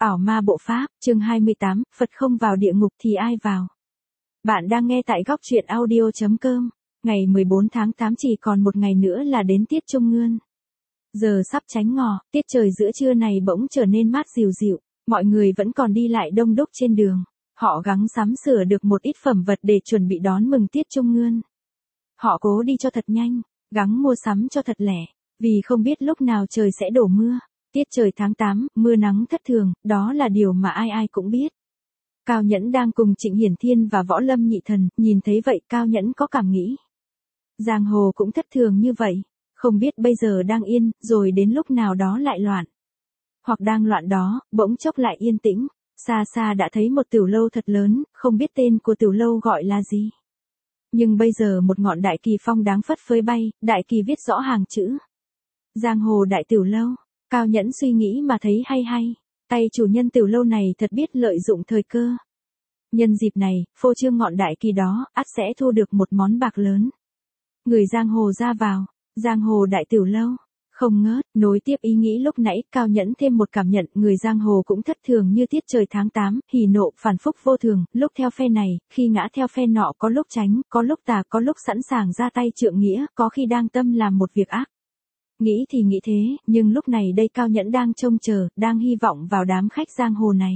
Ảo ma bộ pháp, chương 28, Phật không vào địa ngục thì ai vào? Bạn đang nghe tại góc truyện audio.com, ngày 14 tháng 8 chỉ còn một ngày nữa là đến tiết Trung Nguyên. Giờ sắp chánh ngọ, tiết trời giữa trưa này bỗng trở nên mát dịu dịu, mọi người vẫn còn đi lại đông đúc trên đường. Họ gắng sắm sửa được một ít phẩm vật để chuẩn bị đón mừng tiết Trung Nguyên. Họ cố đi cho thật nhanh, gắng mua sắm cho thật lẻ, vì không biết lúc nào trời sẽ đổ mưa. Tiết trời tháng 8, mưa nắng thất thường, đó là điều mà ai ai cũng biết. Cao Nhẫn đang cùng Trịnh Hiển Thiên và Võ Lâm Nhị Thần, nhìn thấy vậy Cao Nhẫn có cảm nghĩ. Giang hồ cũng thất thường như vậy, không biết bây giờ đang yên, rồi đến lúc nào đó lại loạn. Hoặc đang loạn đó, bỗng chốc lại yên tĩnh, xa xa đã thấy một tiểu lâu thật lớn, không biết tên của tiểu lâu gọi là gì. Nhưng bây giờ một ngọn đại kỳ phong đáng phất phới bay, đại kỳ viết rõ hàng chữ. Giang hồ đại tiểu lâu. Cao Nhẫn suy nghĩ mà thấy hay hay, tay chủ nhân tiểu lâu này thật biết lợi dụng thời cơ. Nhân dịp này, phô trương ngọn đại kỳ đó, ắt sẽ thu được một món bạc lớn. Người giang hồ ra vào, giang hồ đại tiểu lâu, không ngớt, nối tiếp ý nghĩ lúc nãy, Cao Nhẫn thêm một cảm nhận, người giang hồ cũng thất thường như tiết trời tháng 8, hỉ nộ, phản phúc vô thường, lúc theo phe này, khi ngã theo phe nọ, có lúc tránh, có lúc tà, có lúc sẵn sàng ra tay trượng nghĩa, có khi đang tâm làm một việc ác. Nghĩ thì nghĩ thế, nhưng lúc này đây Cao Nhẫn đang trông chờ, đang hy vọng vào đám khách giang hồ này.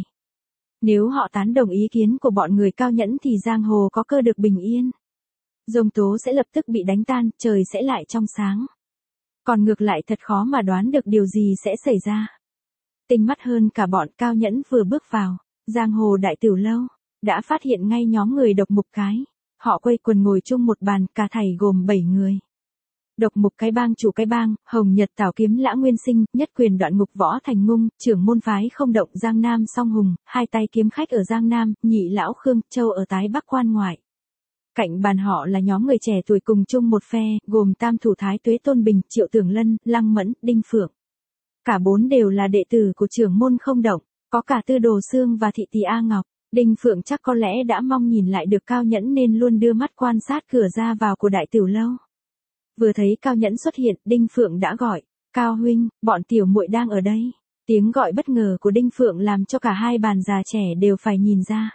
Nếu họ tán đồng ý kiến của bọn người Cao Nhẫn thì giang hồ có cơ được bình yên. Giông tố sẽ lập tức bị đánh tan, trời sẽ lại trong sáng. Còn ngược lại thật khó mà đoán được điều gì sẽ xảy ra. Tinh mắt hơn cả bọn Cao Nhẫn vừa bước vào, giang hồ đại tiểu lâu, đã phát hiện ngay nhóm người Độc Mục Cái. Họ quây quần ngồi chung một bàn, cả thảy gồm 7 người. Độc Mục Cái bang chủ Cái bang, Hồng Nhật Tảo Kiếm Lã Nguyên Sinh, Nhất Quyền Đoạn Ngục Võ Thành Ngung, trưởng môn phái Không Động Giang Nam Song Hùng, hai tay kiếm khách ở Giang Nam, Nhị Lão Khương Châu ở Tái Bắc quan ngoại. Cạnh bàn họ là nhóm người trẻ tuổi cùng chung một phe, gồm Tam Thủ Thái Tuế Tôn Bình, Triệu Tưởng Lân, Lăng Mẫn, Đinh Phượng. Cả bốn đều là đệ tử của trưởng môn Không Động, có cả Tư Đồ Xương và Thị Tỳ A Ngọc. Đinh Phượng chắc có lẽ đã mong nhìn lại được Cao Nhẫn nên luôn đưa mắt quan sát cửa ra vào của đại tiểu lâu. Vừa thấy Cao Nhẫn xuất hiện, Đinh Phượng đã gọi, Cao huynh, bọn tiểu muội đang ở đây. Tiếng gọi bất ngờ của Đinh Phượng làm cho cả hai bàn già trẻ đều phải nhìn ra.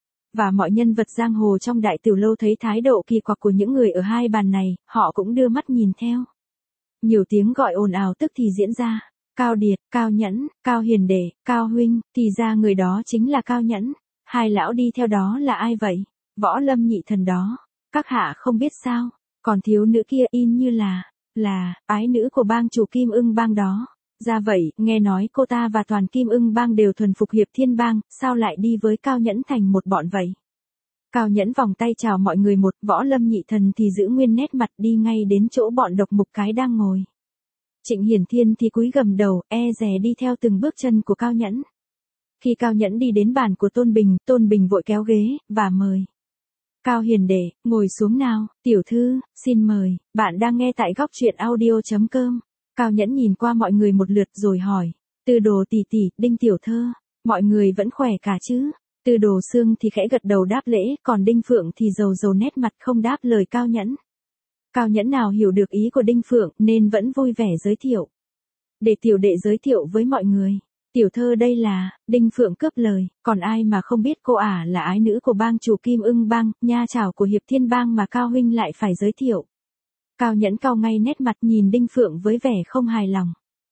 Và mọi nhân vật giang hồ trong đại tiểu lâu thấy thái độ kỳ quặc của những người ở hai bàn này, họ cũng đưa mắt nhìn theo. Nhiều tiếng gọi ồn ào tức thì diễn ra, Cao Điệt, Cao Nhẫn, Cao Hiền Đệ, Cao huynh, thì ra người đó chính là Cao Nhẫn. Hai lão đi theo đó là ai vậy? Võ Lâm Nhị Thần đó. Các hạ không biết sao? Còn thiếu nữ kia in như là, ái nữ của bang chủ Kim Ưng bang đó. Ra vậy, nghe nói cô ta và toàn Kim Ưng bang đều thuần phục Hiệp Thiên bang, sao lại đi với Cao Nhẫn thành một bọn vậy? Cao Nhẫn vòng tay chào mọi người một, Võ Lâm Nhị Thần thì giữ nguyên nét mặt đi ngay đến chỗ bọn Độc Mục Cái đang ngồi. Trịnh Hiển Thiên thì cúi gầm đầu, e dè đi theo từng bước chân của Cao Nhẫn. Khi Cao Nhẫn đi đến bàn của Tôn Bình vội kéo ghế, và mời. Cao Hiền Đệ, ngồi xuống nào, tiểu thư, xin mời, bạn đang nghe tại góc truyện audio.com. Cao Nhẫn nhìn qua mọi người một lượt rồi hỏi, Tư Đồ tỷ tỷ, Đinh tiểu thơ, mọi người vẫn khỏe cả chứ? Tư Đồ Xương thì khẽ gật đầu đáp lễ, còn Đinh Phượng thì rầu nét mặt không đáp lời Cao Nhẫn. Cao Nhẫn nào hiểu được ý của Đinh Phượng nên vẫn vui vẻ giới thiệu. Để tiểu đệ giới thiệu với mọi người. Tiểu thơ đây là, Đinh Phượng cướp lời, còn ai mà không biết cô ả là ái nữ của bang chủ Kim Ưng bang, nha chảo của Hiệp Thiên bang mà Cao huynh lại phải giới thiệu. Cao Nhẫn cau ngay nét mặt nhìn Đinh Phượng với vẻ không hài lòng.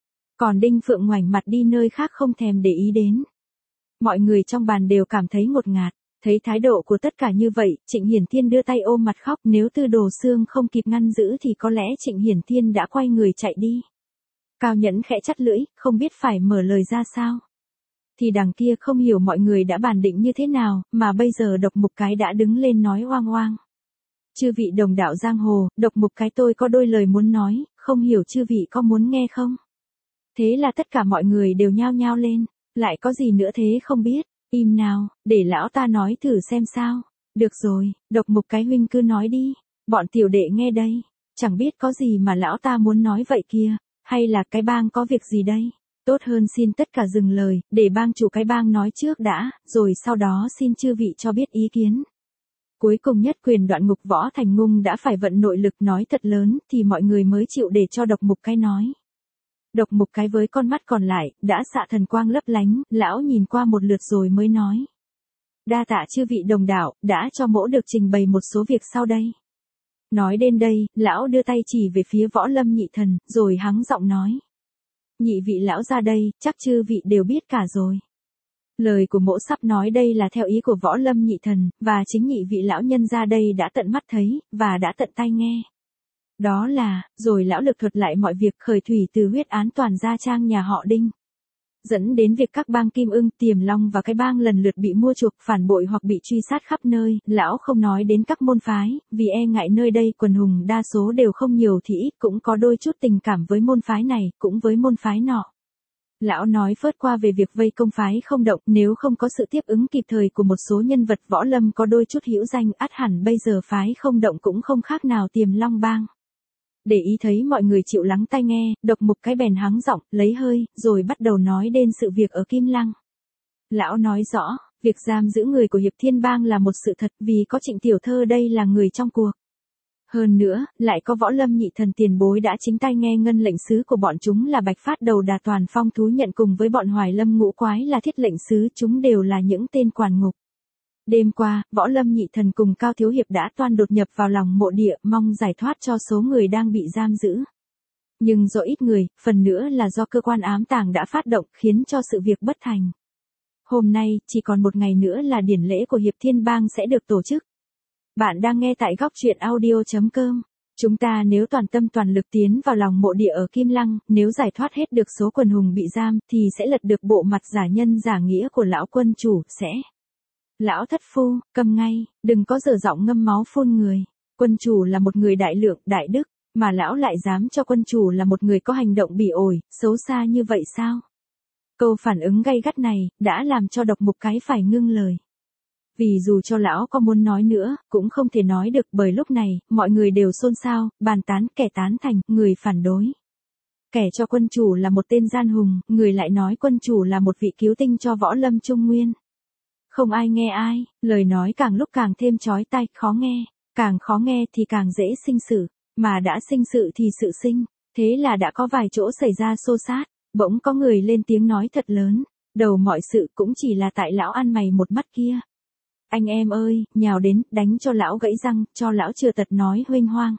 Còn Đinh Phượng ngoảnh mặt đi nơi khác không thèm để ý đến. Mọi người trong bàn đều cảm thấy ngột ngạt, thấy thái độ của tất cả như vậy, Trịnh Hiển Thiên đưa tay ôm mặt khóc, nếu Tư Đồ Xương không kịp ngăn giữ thì có lẽ Trịnh Hiển Thiên đã quay người chạy đi. Cao Nhẫn khẽ chắt lưỡi, không biết phải mở lời ra sao. Thì đằng kia không hiểu mọi người đã bàn định như thế nào, mà bây giờ Độc Mục Cái đã đứng lên nói oang oang. Chư vị đồng đạo giang hồ, Độc Mục Cái tôi có đôi lời muốn nói, không hiểu chư vị có muốn nghe không? Thế là tất cả mọi người đều nhao nhao lên, lại có gì nữa thế không biết, im nào, để lão ta nói thử xem sao. Được rồi, Độc Mục Cái huynh cứ nói đi, bọn tiểu đệ nghe đây, chẳng biết có gì mà lão ta muốn nói vậy kia. Hay là cái bang có việc gì đây? Tốt hơn xin tất cả dừng lời, để bang chủ cái bang nói trước đã, rồi sau đó xin chư vị cho biết ý kiến. Cuối cùng Nhất Quyền Đoạn Ngục Võ Thành Ngung đã phải vận nội lực nói thật lớn thì mọi người mới chịu để cho Độc Mục Cái nói. Độc Mục Cái với con mắt còn lại, đã xạ thần quang lấp lánh, lão nhìn qua một lượt rồi mới nói. Đa tạ chư vị đồng đạo, đã cho mỗ được trình bày một số việc sau đây. Nói đến đây, lão đưa tay chỉ về phía Võ Lâm nhị thần, rồi hắng giọng nói. Nhị vị lão ra đây, chắc chư vị đều biết cả rồi. Lời của mỗ sắp nói đây là theo ý của Võ Lâm nhị thần, và chính nhị vị lão nhân ra đây đã tận mắt thấy, và đã tận tai nghe. Đó là, rồi lão lực thuật lại mọi việc khởi thủy từ huyết án toàn gia trang nhà họ Đinh. Dẫn đến việc các bang Kim Ưng, Tiềm Long và cái bang lần lượt bị mua chuộc, phản bội hoặc bị truy sát khắp nơi, lão không nói đến các môn phái, vì e ngại nơi đây quần hùng đa số đều không nhiều thì ít cũng có đôi chút tình cảm với môn phái này, cũng với môn phái nọ. Lão nói phớt qua về việc vây công phái không động, nếu không có sự tiếp ứng kịp thời của một số nhân vật võ lâm có đôi chút hữu danh, ắt hẳn bây giờ phái không động cũng không khác nào Tiềm Long bang. Để ý thấy mọi người chịu lắng tai nghe, Độc Mục Cái bèn hắng giọng, lấy hơi, rồi bắt đầu nói đến sự việc ở Kim Lăng. Lão nói rõ, việc giam giữ người của Hiệp Thiên Bang là một sự thật vì có Trịnh Tiểu Thơ đây là người trong cuộc. Hơn nữa, lại có Võ Lâm nhị thần tiền bối đã chính tay nghe ngân lệnh sứ của bọn chúng là Bạch Phát Đầu Đà Toàn Phong thú nhận cùng với bọn Hoài Lâm Ngũ Quái là Thiết lệnh sứ, chúng đều là những tên quản ngục. Đêm qua, Võ Lâm nhị thần cùng Cao Thiếu Hiệp đã toan đột nhập vào lòng mộ địa, mong giải thoát cho số người đang bị giam giữ. Nhưng do ít người, phần nữa là do cơ quan ám tàng đã phát động, khiến cho sự việc bất thành. Hôm nay, chỉ còn một ngày nữa là điển lễ của Hiệp Thiên Bang sẽ được tổ chức. Bạn đang nghe tại góc truyện audio.com. Chúng ta nếu toàn tâm toàn lực tiến vào lòng mộ địa ở Kim Lăng, nếu giải thoát hết được số quần hùng bị giam, thì sẽ lật được bộ mặt giả nhân giả nghĩa của lão quân chủ, sẽ. Lão thất phu, cầm ngay, đừng có dở giọng ngâm máu phun người. Quân chủ là một người đại lượng, đại đức, mà lão lại dám cho quân chủ là một người có hành động bỉ ổi, xấu xa như vậy sao? Câu phản ứng gay gắt này, đã làm cho Độc Mục Cái phải ngưng lời. Vì dù cho lão có muốn nói nữa, cũng không thể nói được bởi lúc này, mọi người đều xôn xao, bàn tán, kẻ tán thành, người phản đối. Kẻ cho quân chủ là một tên gian hùng, người lại nói quân chủ là một vị cứu tinh cho Võ Lâm Trung Nguyên. Không ai nghe ai, lời nói càng lúc càng thêm chói tai, khó nghe, càng khó nghe thì càng dễ sinh sự, mà đã sinh sự thì sự sinh, thế là đã có vài chỗ xảy ra xô xát, bỗng có người lên tiếng nói thật lớn, đầu mọi sự cũng chỉ là tại lão ăn mày một mắt kia. Anh em ơi, nhào đến, đánh cho lão gãy răng, cho lão chừa tật nói huênh hoang.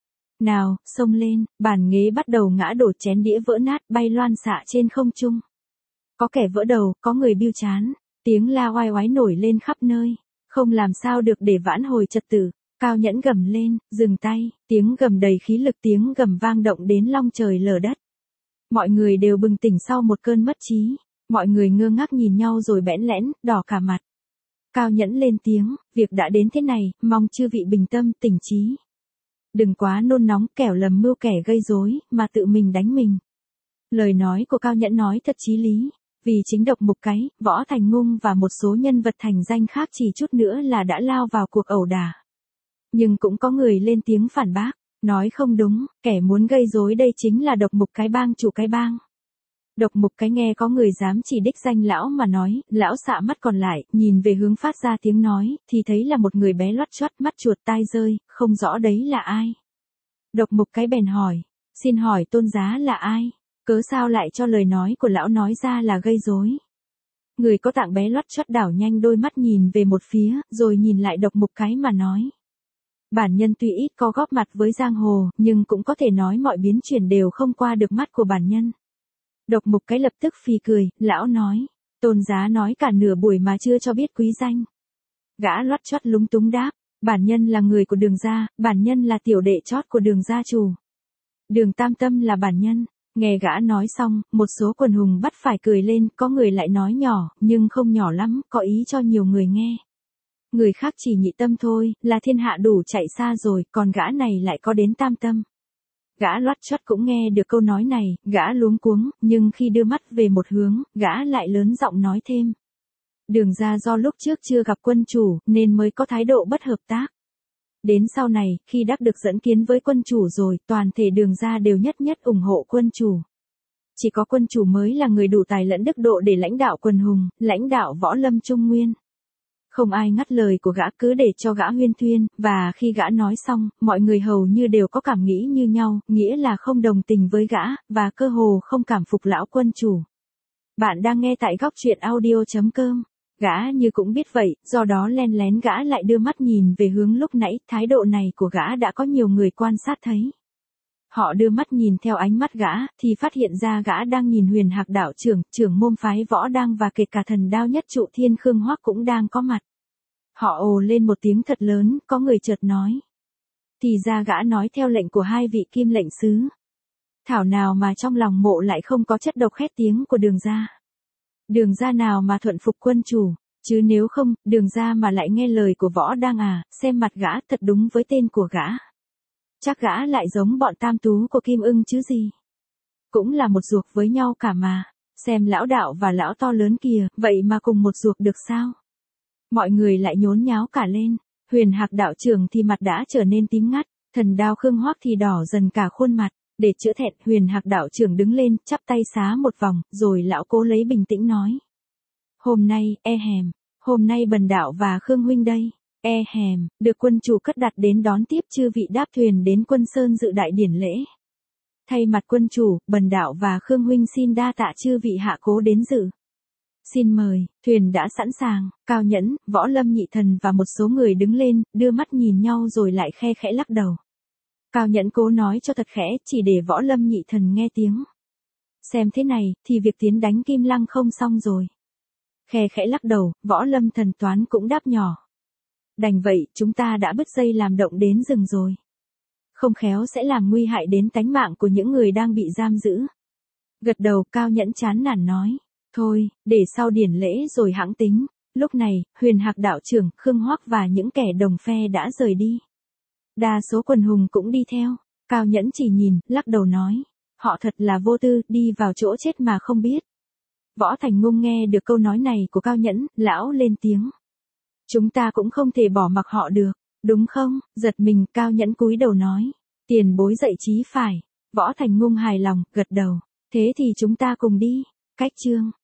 Nào, xông lên, bàn ghế bắt đầu ngã đổ, chén đĩa vỡ nát, bay loan xạ trên không trung. Có kẻ vỡ đầu, có người biêu chán. Tiếng la oai oái nổi lên khắp nơi, không làm sao được để vãn hồi trật tự. Cao Nhẫn gầm lên, dừng tay, tiếng gầm đầy khí lực, tiếng gầm vang động đến long trời lở đất. Mọi người đều bừng tỉnh sau một cơn mất trí, mọi người ngơ ngác nhìn nhau rồi bẽn lẽn, đỏ cả mặt. Cao Nhẫn lên tiếng, việc đã đến thế này, mong chư vị bình tâm, tỉnh trí. Đừng quá nôn nóng, kẻo lầm mưu kẻ gây rối, mà tự mình đánh mình. Lời nói của Cao Nhẫn nói thật chí lý. Vì chính Độc Mục Cái, Võ Thành Ngung và một số nhân vật thành danh khác chỉ chút nữa là đã lao vào cuộc ẩu đả. Nhưng cũng có người lên tiếng phản bác, nói không đúng, kẻ muốn gây rối đây chính là Độc Mục Cái bang chủ cái bang. Độc Mục Cái nghe có người dám chỉ đích danh lão mà nói, lão xạ mắt còn lại, nhìn về hướng phát ra tiếng nói, thì thấy là một người bé loắt choắt, mắt chuột tai rơi, không rõ đấy là ai. Độc Mục Cái bèn hỏi, xin hỏi tôn giá là ai? Cớ sao lại cho lời nói của lão nói ra là gây rối? Người có tạng bé loắt choắt đảo nhanh đôi mắt nhìn về một phía, rồi nhìn lại Độc Mục Cái mà nói. Bản nhân tuy ít có góp mặt với giang hồ, nhưng cũng có thể nói mọi biến chuyển đều không qua được mắt của bản nhân. Độc Mục Cái lập tức phì cười, lão nói. Tôn giá nói cả nửa buổi mà chưa cho biết quý danh. Gã loắt choắt lúng túng đáp. Bản nhân là người của Đường gia, bản nhân là tiểu đệ chót của Đường gia chủ. Đường Tam Tâm là bản nhân. Nghe gã nói xong, một số quần hùng bắt phải cười lên, có người lại nói nhỏ, nhưng không nhỏ lắm, có ý cho nhiều người nghe. Người khác chỉ nhị tâm thôi, là thiên hạ đủ chạy xa rồi, còn gã này lại có đến tam tâm. Gã loắt choắt cũng nghe được câu nói này, gã luống cuống, nhưng khi đưa mắt về một hướng, gã lại lớn giọng nói thêm. Đường gia do lúc trước chưa gặp quân chủ, nên mới có thái độ bất hợp tác. Đến sau này, khi đắc được dẫn kiến với quân chủ rồi, toàn thể Đường gia đều nhất nhất ủng hộ quân chủ. Chỉ có quân chủ mới là người đủ tài lẫn đức độ để lãnh đạo quần hùng, lãnh đạo Võ Lâm Trung Nguyên. Không ai ngắt lời của gã, cứ để cho gã huyên thuyên, và khi gã nói xong, mọi người hầu như đều có cảm nghĩ như nhau, nghĩa là không đồng tình với gã, và cơ hồ không cảm phục lão quân chủ. Bạn đang nghe tại góc truyện audio.com. Gã như cũng biết vậy, do đó len lén gã lại đưa mắt nhìn về hướng lúc nãy, thái độ này của gã đã có nhiều người quan sát thấy. Họ đưa mắt nhìn theo ánh mắt gã, thì phát hiện ra gã đang nhìn Huyền Hạc đạo trưởng, trưởng môn phái Võ Đăng và kể cả thần đao nhất trụ Thiên Khương Hoắc cũng đang có mặt. Họ ồ lên một tiếng thật lớn, có người chợt nói. Thì ra gã nói theo lệnh của hai vị kim lệnh sứ. Thảo nào mà trong lòng mộ lại không có chất độc khét tiếng của Đường gia. Đường gia nào mà thuận phục quân chủ, chứ nếu không, Đường gia mà lại nghe lời của Võ Đăng à, xem mặt gã thật đúng với tên của gã. Chắc gã lại giống bọn tam tú của Kim Ưng chứ gì. Cũng là một ruột với nhau cả mà. Xem lão đạo và lão to lớn kìa, vậy mà cùng một ruột được sao? Mọi người lại nhốn nháo cả lên. Huyền Hạc đạo trưởng thì mặt đã trở nên tím ngắt, thần đao Khương Hoắc thì đỏ dần cả khuôn mặt. Để chữa thẹn, Huyền Hạc đạo trưởng đứng lên, chắp tay xá một vòng, rồi lão cố lấy bình tĩnh nói. Hôm nay, hôm nay Bần đạo và Khương huynh đây. Được quân chủ cất đặt đến đón tiếp chư vị đáp thuyền đến Quân Sơn dự đại điển lễ. Thay mặt quân chủ, Bần đạo và Khương huynh xin đa tạ chư vị hạ cố đến dự. Xin mời, thuyền đã sẵn sàng, Cao Nhẫn, Võ Lâm Nhị Thần và một số người đứng lên, đưa mắt nhìn nhau rồi lại khe khẽ lắc đầu. Cao Nhẫn cố nói cho thật khẽ, chỉ để Võ Lâm Nhị Thần nghe tiếng. Xem thế này, thì việc tiến đánh Kim Lăng không xong rồi. Khe khẽ lắc đầu, Võ Lâm Thần Toán cũng đáp nhỏ. Đành vậy, chúng ta đã bứt dây làm động đến rừng rồi. Không khéo sẽ làm nguy hại đến tánh mạng của những người đang bị giam giữ. Gật đầu, Cao Nhẫn chán nản nói. Thôi, để sau điển lễ rồi hẵng tính. Lúc này, Huyền Hạc đạo trưởng, Khương Hoắc và những kẻ đồng phe đã rời đi. Đa số quần hùng cũng đi theo. Cao Nhẫn chỉ nhìn, lắc đầu nói. Họ thật là vô tư, đi vào chỗ chết mà không biết. Võ Thành Ngung nghe được câu nói này của Cao Nhẫn, lão lên tiếng. Chúng ta cũng không thể bỏ mặc họ được, đúng không? Giật mình, Cao Nhẫn cúi đầu nói. Tiền bối dạy chí phải. Võ Thành Ngung hài lòng, gật đầu. Thế thì chúng ta cùng đi. Cách chương.